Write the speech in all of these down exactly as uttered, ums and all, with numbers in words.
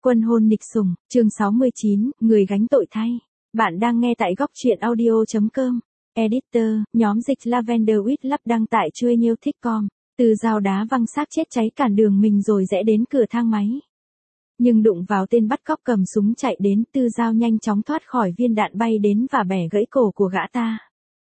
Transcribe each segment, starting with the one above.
Quân hôn nịch sủng, chương sáu mươi chín, người gánh tội thay. Bạn đang nghe tại góc truyện audio chấm com. Editor, nhóm dịch Lavender with Love đăng tại chuôi nhiêu thích com. Từ dao đá văng xác chết cháy cản đường mình rồi rẽ đến cửa thang máy. Nhưng đụng vào tên bắt cóc cầm súng chạy đến, Tư Dao nhanh chóng thoát khỏi viên đạn bay đến và bẻ gãy cổ của gã ta.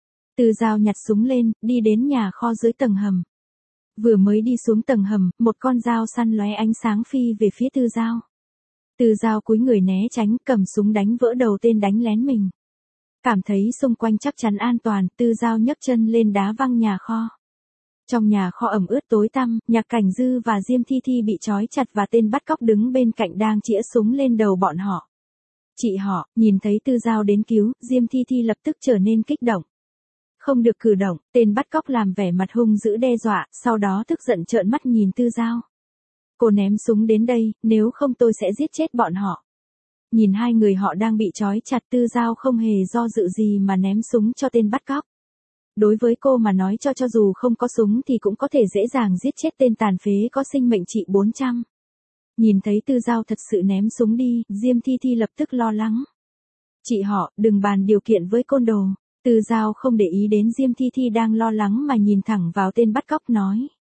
Tư Dao nhặt súng lên, đi đến nhà kho dưới tầng hầm. Vừa mới đi xuống tầng hầm, một con dao săn lóe ánh sáng phi về phía Tư Dao. Tư Dao cúi người né tránh, cầm súng đánh vỡ đầu tên đánh lén mình. Cảm thấy xung quanh chắc chắn an toàn, Tư Dao nhấc chân lên đá văng nhà kho. Trong nhà kho ẩm ướt tối tăm, Nhạc Cảnh Dư và Diêm Thi Thi bị trói chặt và tên bắt cóc đứng bên cạnh đang chĩa súng lên đầu bọn họ. Chị họ, nhìn thấy Tư Dao đến cứu, Diêm Thi Thi lập tức trở nên kích động. Không được cử động, tên bắt cóc làm vẻ mặt hung dữ đe dọa, sau đó tức giận trợn mắt nhìn Tư Dao. Cô ném súng đến đây, nếu không tôi sẽ giết chết bọn họ. Nhìn hai người họ đang bị trói chặt, Tư Dao không hề do dự gì mà ném súng cho tên bắt cóc. Đối với cô mà nói cho cho dù không có súng thì cũng có thể dễ dàng giết chết tên tàn phế có sinh mệnh trị bốn trăm. Nhìn thấy Tư Dao thật sự ném súng đi, Diêm Thi Thi lập tức lo lắng. Chị họ, đừng bàn điều kiện với côn đồ. Tư Dao không để ý đến Diêm Thi Thi đang lo lắng mà nhìn thẳng vào tên bắt cóc nói.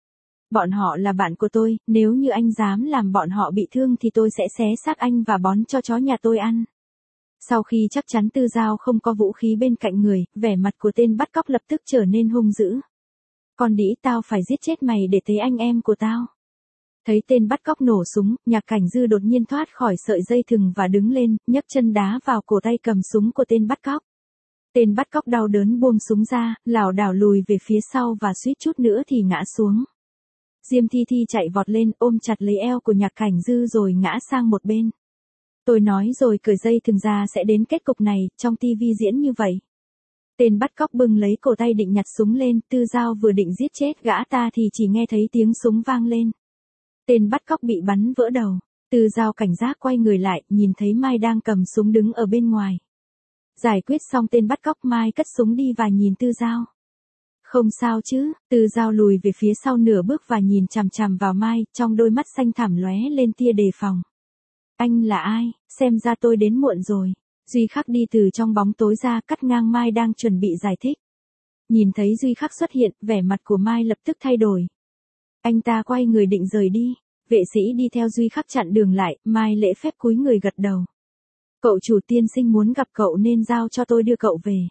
Bọn họ là bạn của tôi, nếu như anh dám làm bọn họ bị thương thì tôi sẽ xé xác anh và bón cho chó nhà tôi ăn. Sau khi chắc chắn Tư Dao không có vũ khí bên cạnh người, vẻ mặt của tên bắt cóc lập tức trở nên hung dữ. Con đĩ, tao phải giết chết mày để thấy anh em của tao. Thấy tên bắt cóc nổ súng, Nhạc Cảnh Dư đột nhiên thoát khỏi sợi dây thừng và đứng lên, nhấc chân đá vào cổ tay cầm súng của tên bắt cóc. Tên bắt cóc đau đớn buông súng ra, lảo đảo lùi về phía sau và suýt chút nữa thì ngã xuống. Diêm Thi Thi chạy vọt lên, ôm chặt lấy eo của Nhạc Cảnh Dư rồi ngã sang một bên. Tôi nói rồi, cởi dây thừng ra sẽ đến kết cục này, trong tivi diễn như vậy. Tên bắt cóc bưng lấy cổ tay định nhặt súng lên, Tư Dao vừa định giết chết gã ta thì chỉ nghe thấy tiếng súng vang lên. Tên bắt cóc bị bắn vỡ đầu, Tư Dao cảnh giác quay người lại, nhìn thấy Mai đang cầm súng đứng ở bên ngoài. Giải quyết xong tên bắt cóc, Mai cất súng đi và nhìn Tư Dao. Không sao chứ, Tư Dao lùi về phía sau nửa bước và nhìn chằm chằm vào Mai, trong đôi mắt xanh thẳm lóe lên tia đề phòng. Anh là ai, xem ra tôi đến muộn rồi. Duy Khắc đi từ trong bóng tối ra, cắt ngang Mai đang chuẩn bị giải thích. Nhìn thấy Duy Khắc xuất hiện, vẻ mặt của Mai lập tức thay đổi. Anh ta quay người định rời đi. Vệ sĩ đi theo Duy Khắc chặn đường lại, Mai lễ phép cúi người gật đầu. Cậu chủ tiên sinh muốn gặp cậu nên giao cho tôi đưa cậu về.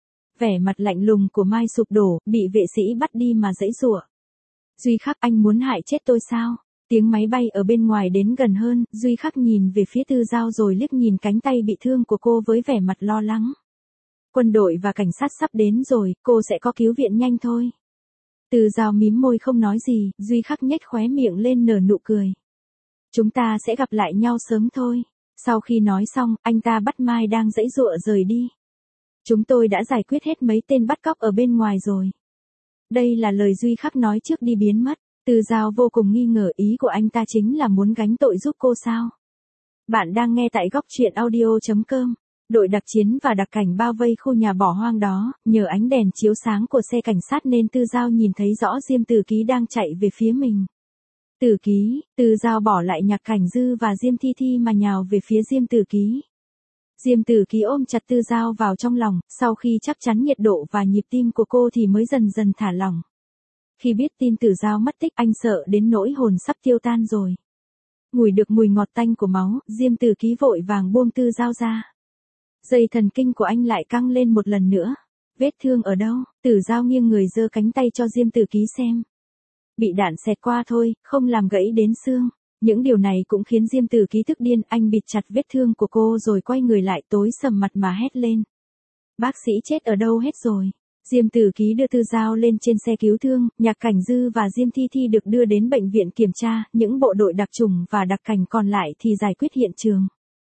Vẻ mặt lạnh lùng của Mai sụp đổ, bị vệ sĩ bắt đi mà giãy giụa. Duy Khắc, anh muốn hại chết tôi sao? Tiếng máy bay ở bên ngoài đến gần hơn, Duy Khắc nhìn về phía Tư Dao rồi liếc nhìn cánh tay bị thương của cô với vẻ mặt lo lắng. Quân đội và cảnh sát sắp đến rồi, cô sẽ có cứu viện nhanh thôi. Tư Dao mím môi không nói gì, Duy Khắc nhếch khóe miệng lên nở nụ cười. Chúng ta sẽ gặp lại nhau sớm thôi. Sau khi nói xong, anh ta bắt Mai đang giãy giụa rời đi. Chúng tôi đã giải quyết hết mấy tên bắt cóc ở bên ngoài rồi. Đây là lời Duy Khắc nói trước đi biến mất. Tư Dao vô cùng nghi ngờ, ý của anh ta chính là muốn gánh tội giúp cô sao? Bạn đang nghe tại góc truyện audio chấm com. Đội đặc chiến và đặc cảnh bao vây khu nhà bỏ hoang đó, nhờ ánh đèn chiếu sáng của xe cảnh sát nên Tư Dao nhìn thấy rõ Diêm Tử Ký đang chạy về phía mình. Tử Ký, Tư Dao bỏ lại Nhạc Cảnh Dư và Diêm Thi Thi mà nhào về phía Diêm Tử Ký. Diêm Tử Ký ôm chặt Tư Dao vào trong lòng, sau khi chắc chắn nhiệt độ và nhịp tim của cô thì mới dần dần thả lỏng. Khi biết tin Tư Dao mất tích, anh sợ đến nỗi hồn sắp tiêu tan rồi. Ngửi được mùi ngọt tanh của máu, Diêm Tử Ký vội vàng buông Tư Dao ra. Dây thần kinh của anh lại căng lên một lần nữa. Vết thương ở đâu? Tư Dao nghiêng người giơ cánh tay cho Diêm Tử Ký xem. Bị đạn xẹt qua thôi, không làm gãy đến xương. Những điều này cũng khiến Diêm Tử Ký tức điên, anh bịt chặt vết thương của cô rồi quay người lại tối sầm mặt mà hét lên. Bác sĩ chết ở đâu hết rồi? Diêm Tử Ký đưa Tư Dao lên trên xe cứu thương, Nhạc Cảnh Dư và Diêm Thi Thi được đưa đến bệnh viện kiểm tra, những bộ đội đặc chủng và đặc cảnh còn lại thì giải quyết hiện trường.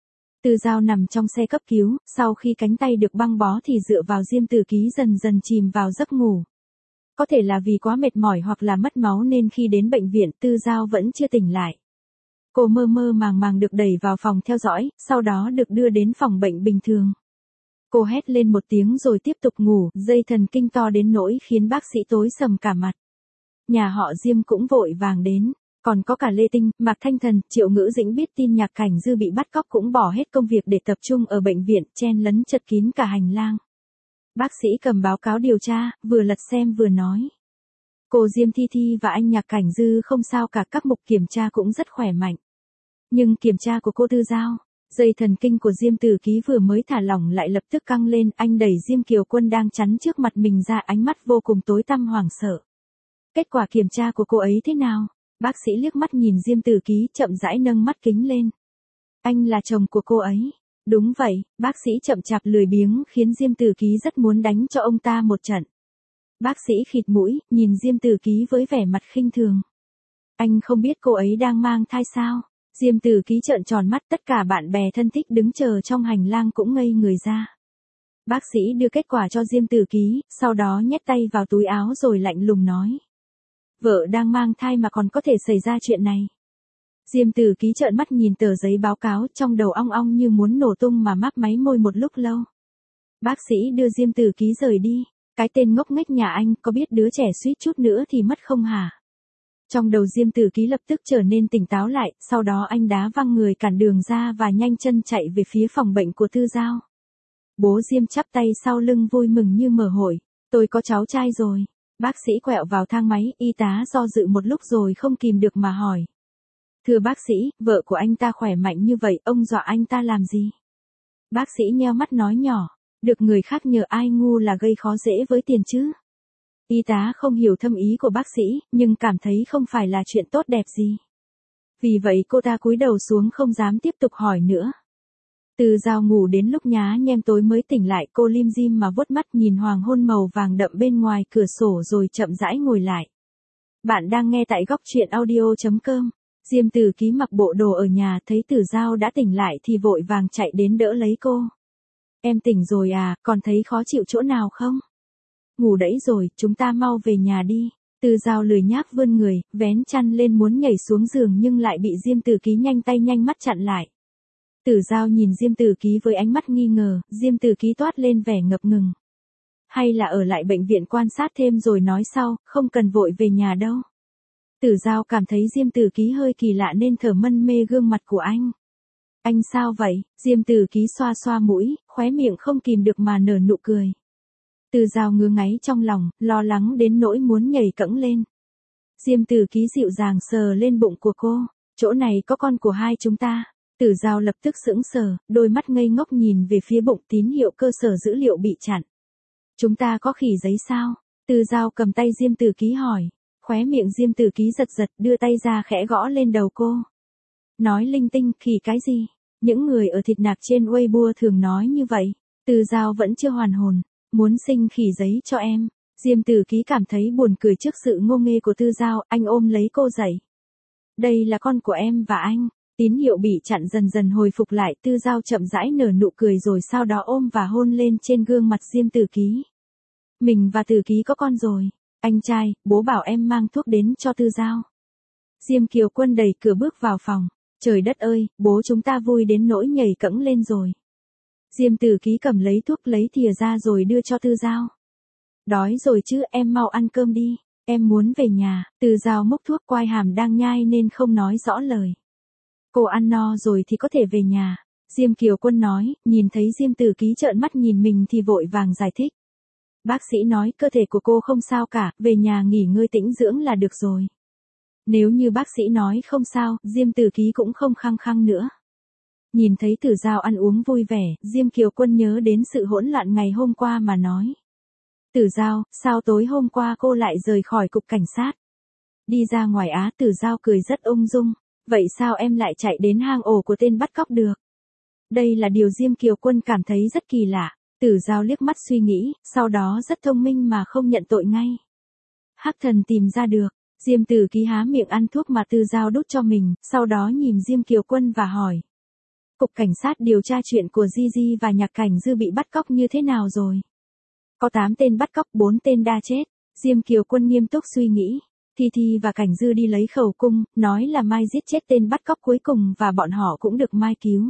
Tư Dao nằm trong xe cấp cứu, sau khi cánh tay được băng bó thì dựa vào Diêm Tử Ký dần dần chìm vào giấc ngủ. Có thể là vì quá mệt mỏi hoặc là mất máu nên khi đến bệnh viện Tư Dao vẫn chưa tỉnh lại. Cô mơ mơ màng màng được đẩy vào phòng theo dõi, sau đó được đưa đến phòng bệnh bình thường. Cô hét lên một tiếng rồi tiếp tục ngủ, dây thần kinh to đến nỗi khiến bác sĩ tối sầm cả mặt. Nhà họ Diêm cũng vội vàng đến. Còn có cả Lê Tinh, Mạc Thanh Thần, Triệu Ngữ Dĩnh biết tin Nhạc Cảnh Dư bị bắt cóc cũng bỏ hết công việc để tập trung ở bệnh viện, chen lấn chật kín cả hành lang. Bác sĩ cầm báo cáo điều tra, vừa lật xem vừa nói. Cô Diêm Thi Thi và anh Nhạc Cảnh Dư không sao cả, các mục kiểm tra cũng rất khỏe mạnh. Nhưng kiểm tra của cô Tư Giao, dây thần kinh của Diêm Tử Ký vừa mới thả lỏng lại lập tức căng lên, anh đẩy Diêm Kiều Quân đang chắn trước mặt mình ra, ánh mắt vô cùng tối tăm hoảng sợ. Kết quả kiểm tra của cô ấy thế nào? Bác sĩ liếc mắt nhìn Diêm Tử Ký, chậm rãi nâng mắt kính lên. Anh là chồng của cô ấy. Đúng vậy, bác sĩ chậm chạp lười biếng khiến Diêm Tử Ký rất muốn đánh cho ông ta một trận. Bác sĩ khịt mũi, nhìn Diêm Tử Ký với vẻ mặt khinh thường. Anh không biết cô ấy đang mang thai sao? Diêm Tử Ký trợn tròn mắt, tất cả bạn bè thân thích đứng chờ trong hành lang cũng ngây người ra. Bác sĩ đưa kết quả cho Diêm Tử Ký, sau đó nhét tay vào túi áo rồi lạnh lùng nói. Vợ đang mang thai mà còn có thể xảy ra chuyện này. Diêm Tử Ký trợn mắt nhìn tờ giấy báo cáo, trong đầu ong ong như muốn nổ tung mà máp máy môi một lúc lâu. Bác sĩ đưa Diêm Tử Ký rời đi. Cái tên ngốc nghếch nhà anh, có biết đứa trẻ suýt chút nữa thì mất không hả? Trong đầu Diêm Tử Ký lập tức trở nên tỉnh táo lại, sau đó anh đá văng người cản đường ra và nhanh chân chạy về phía phòng bệnh của Tư Giao. Bố Diêm chắp tay sau lưng vui mừng như mở hội. Tôi có cháu trai rồi. Bác sĩ quẹo vào thang máy, y tá do dự một lúc rồi không kìm được mà hỏi. Thưa bác sĩ, vợ của anh ta khỏe mạnh như vậy, ông dọa anh ta làm gì? Bác sĩ nheo mắt nói nhỏ. Được người khác nhờ ai ngu là gây khó dễ với tiền chứ. Y tá không hiểu thâm ý của bác sĩ, nhưng cảm thấy không phải là chuyện tốt đẹp gì. Vì vậy cô ta cúi đầu xuống không dám tiếp tục hỏi nữa. Từ Giao ngủ đến lúc nhá nhem tối mới tỉnh lại, cô lim dim mà vuốt mắt nhìn hoàng hôn màu vàng đậm bên ngoài cửa sổ rồi chậm rãi ngồi lại. Bạn đang nghe tại góc truyện audio chấm com. Diêm Tử Ký mặc bộ đồ ở nhà, thấy Từ Giao đã tỉnh lại thì vội vàng chạy đến đỡ lấy cô. Em tỉnh rồi à, còn thấy khó chịu chỗ nào không? Ngủ đẫy rồi, chúng ta mau về nhà đi. Từ Giao lười nhác vươn người, vén chăn lên muốn nhảy xuống giường nhưng lại bị Diêm Tử Ký nhanh tay nhanh mắt chặn lại. Từ Giao nhìn Diêm Tử Ký với ánh mắt nghi ngờ, Diêm Tử Ký toát lên vẻ ngập ngừng. Hay là ở lại bệnh viện quan sát thêm rồi nói sau, không cần vội về nhà đâu. Từ Giao cảm thấy Diêm Tử Ký hơi kỳ lạ nên thở mân mê gương mặt của anh. Anh sao vậy? Diêm Tử Ký xoa xoa mũi, khóe miệng không kìm được mà nở nụ cười. Từ Giao ngứa ngáy trong lòng, lo lắng đến nỗi muốn nhảy cẫng lên. Diêm Tử Ký dịu dàng sờ lên bụng của cô. Chỗ này có con của hai chúng ta. Từ Giao lập tức sững sờ, đôi mắt ngây ngốc nhìn về phía bụng, tín hiệu cơ sở dữ liệu bị chặn. Chúng ta có khỉ giấy sao? Từ Giao cầm tay Diêm Tử Ký hỏi. Khóe miệng Diêm Tử Ký giật giật, đưa tay ra khẽ gõ lên đầu cô. Nói linh tinh, khỉ cái gì? Những người ở thịt nạc trên Weibo thường nói như vậy. Từ Giao vẫn chưa hoàn hồn. Muốn sinh khỉ giấy cho em. Diêm Tử Ký cảm thấy buồn cười trước sự ngô nghê của Tư Giao, anh ôm lấy cô dậy. Đây là con của em và anh. Tín hiệu bị chặn dần dần hồi phục lại, Tư Giao chậm rãi nở nụ cười rồi sau đó ôm và hôn lên trên gương mặt Diêm Tử Ký. Mình và Tử Ký có con rồi. Anh trai, bố bảo em mang thuốc đến cho Tư Giao. Diêm Kiều Quân đẩy cửa bước vào phòng. Trời đất ơi, bố chúng ta vui đến nỗi nhảy cẫng lên rồi. Diêm Tử Ký cầm lấy thuốc lấy thìa ra rồi đưa cho Tư Giao. Đói rồi chứ, em mau ăn cơm đi. Em muốn về nhà. Tư Giao múc thuốc, quai hàm đang nhai nên không nói rõ lời. Cô ăn no rồi thì có thể về nhà. Diêm Kiều Quân nói, nhìn thấy Diêm Tử Ký trợn mắt nhìn mình thì vội vàng giải thích. Bác sĩ nói cơ thể của cô không sao cả, về nhà nghỉ ngơi tĩnh dưỡng là được rồi. Nếu như bác sĩ nói không sao, Diêm Tử Ký cũng không khăng khăng nữa. Nhìn thấy Tử Giao ăn uống vui vẻ, Diêm Kiều Quân nhớ đến sự hỗn loạn ngày hôm qua mà nói. Tử Giao, sao tối hôm qua cô lại rời khỏi cục cảnh sát? Đi ra ngoài á? Tử Giao cười rất ung dung. Vậy sao em lại chạy đến hang ổ của tên bắt cóc được? Đây là điều Diêm Kiều Quân cảm thấy rất kỳ lạ. Tử Giao liếc mắt suy nghĩ, sau đó rất thông minh mà không nhận tội ngay. Hắc Thần tìm ra được. Diêm Tử Ký há miệng ăn thuốc mà Tử Giao đút cho mình, sau đó nhìn Diêm Kiều Quân và hỏi. Cục cảnh sát điều tra chuyện của Gigi và Nhạc Cảnh Dư bị bắt cóc như thế nào rồi? Có tám tên bắt cóc, bốn tên đã chết. Diêm Kiều Quân nghiêm túc suy nghĩ. Thi Thi và Cảnh Dư đi lấy khẩu cung, nói là Mai giết chết tên bắt cóc cuối cùng và bọn họ cũng được Mai cứu.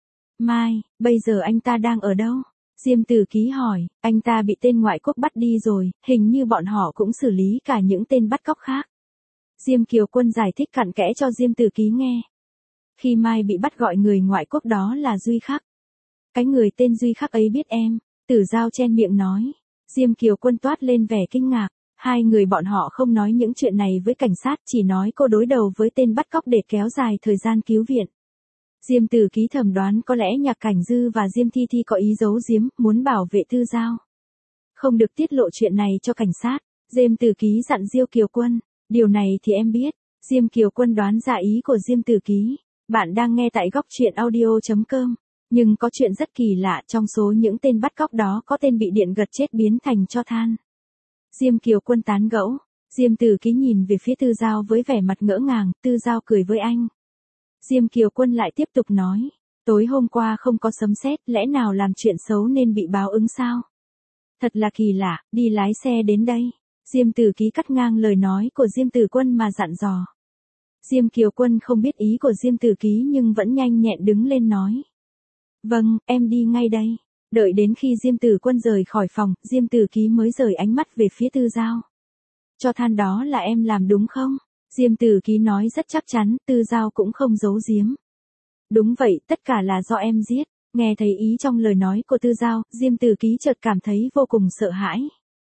Mai, bây giờ anh ta đang ở đâu? Diêm Tử Ký hỏi, anh ta bị tên ngoại quốc bắt đi rồi, hình như bọn họ cũng xử lý cả những tên bắt cóc khác. Diêm Kiều Quân giải thích cặn kẽ cho Diêm Tử Ký nghe. Khi Mai bị bắt gọi người ngoại quốc đó là Duy Khắc. Cái người tên Duy Khắc ấy biết em, Tử Giao chen miệng nói. Diêm Kiều Quân toát lên vẻ kinh ngạc, hai người bọn họ không nói những chuyện này với cảnh sát, chỉ nói cô đối đầu với tên bắt cóc để kéo dài thời gian cứu viện. Diêm Tử Ký thẩm đoán có lẽ Nhạc Cảnh Dư và Diêm Thi Thi có ý giấu giếm, muốn bảo vệ Tư Giao. Không được tiết lộ chuyện này cho cảnh sát. Diêm Tử Ký dặn Diêu Kiều Quân, điều này thì em biết. Diêm Kiều Quân đoán ra ý của Diêm Tử Ký. Bạn đang nghe tại góc truyện audio chấm com. Nhưng có chuyện rất kỳ lạ, trong số những tên bắt cóc đó có tên bị điện gật chết biến thành tro than. Diêm Kiều Quân tán gẫu. Diêm Tử Ký nhìn về phía Tư Giao với vẻ mặt ngỡ ngàng, Tư Giao cười với anh. Diêm Kiều Quân lại tiếp tục nói, tối hôm qua không có sấm sét, lẽ nào làm chuyện xấu nên bị báo ứng sao? Thật là kỳ lạ, đi lái xe đến đây. Diêm Tử Ký cắt ngang lời nói của Diêm Tử Quân mà dặn dò. Diêm Kiều Quân không biết ý của Diêm Tử Ký nhưng vẫn nhanh nhẹn đứng lên nói. Vâng, em đi ngay đây. Đợi đến khi Diêm Tử Quân rời khỏi phòng, Diêm Tử Ký mới rời ánh mắt về phía Tư Giao. Cho than đó là em làm đúng không? Diêm Tử Ký nói rất chắc chắn, Tư Giao cũng không giấu giếm. Đúng vậy, tất cả là do em giết. Nghe thấy ý trong lời nói của Tư Giao, Diêm Tử Ký chợt cảm thấy vô cùng sợ hãi.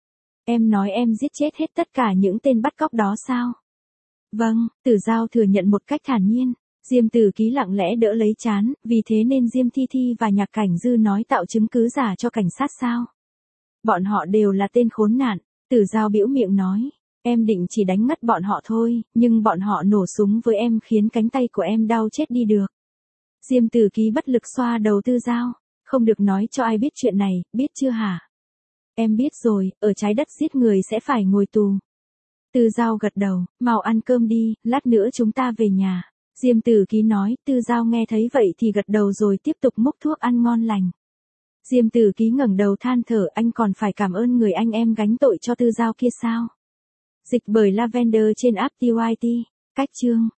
Em nói em giết chết hết tất cả những tên bắt cóc đó sao? Vâng, Tử Giao thừa nhận một cách thản nhiên. Diêm Tử Ký lặng lẽ đỡ lấy trán, vì thế nên Diêm Thi Thi và Nhạc Cảnh Dư nói tạo chứng cứ giả cho cảnh sát sao? Bọn họ đều là tên khốn nạn. Tử Giao bĩu miệng nói. Em định chỉ đánh ngất bọn họ thôi, nhưng bọn họ nổ súng với em khiến cánh tay của em đau chết đi được. Diêm Tử Ký bất lực xoa đầu Tư Giao. Không được nói cho ai biết chuyện này, biết chưa hả? Em biết rồi, ở trái đất giết người sẽ phải ngồi tù. Tư Giao gật đầu, mau ăn cơm đi, lát nữa chúng ta về nhà. Diêm Tử Ký nói, Tư Giao nghe thấy vậy thì gật đầu rồi tiếp tục múc thuốc ăn ngon lành. Diêm Tử Ký ngẩng đầu than thở, anh còn phải cảm ơn người anh em gánh tội cho Tư Giao kia sao? Dịch bởi Lavender trên app tê i tê. Cách chương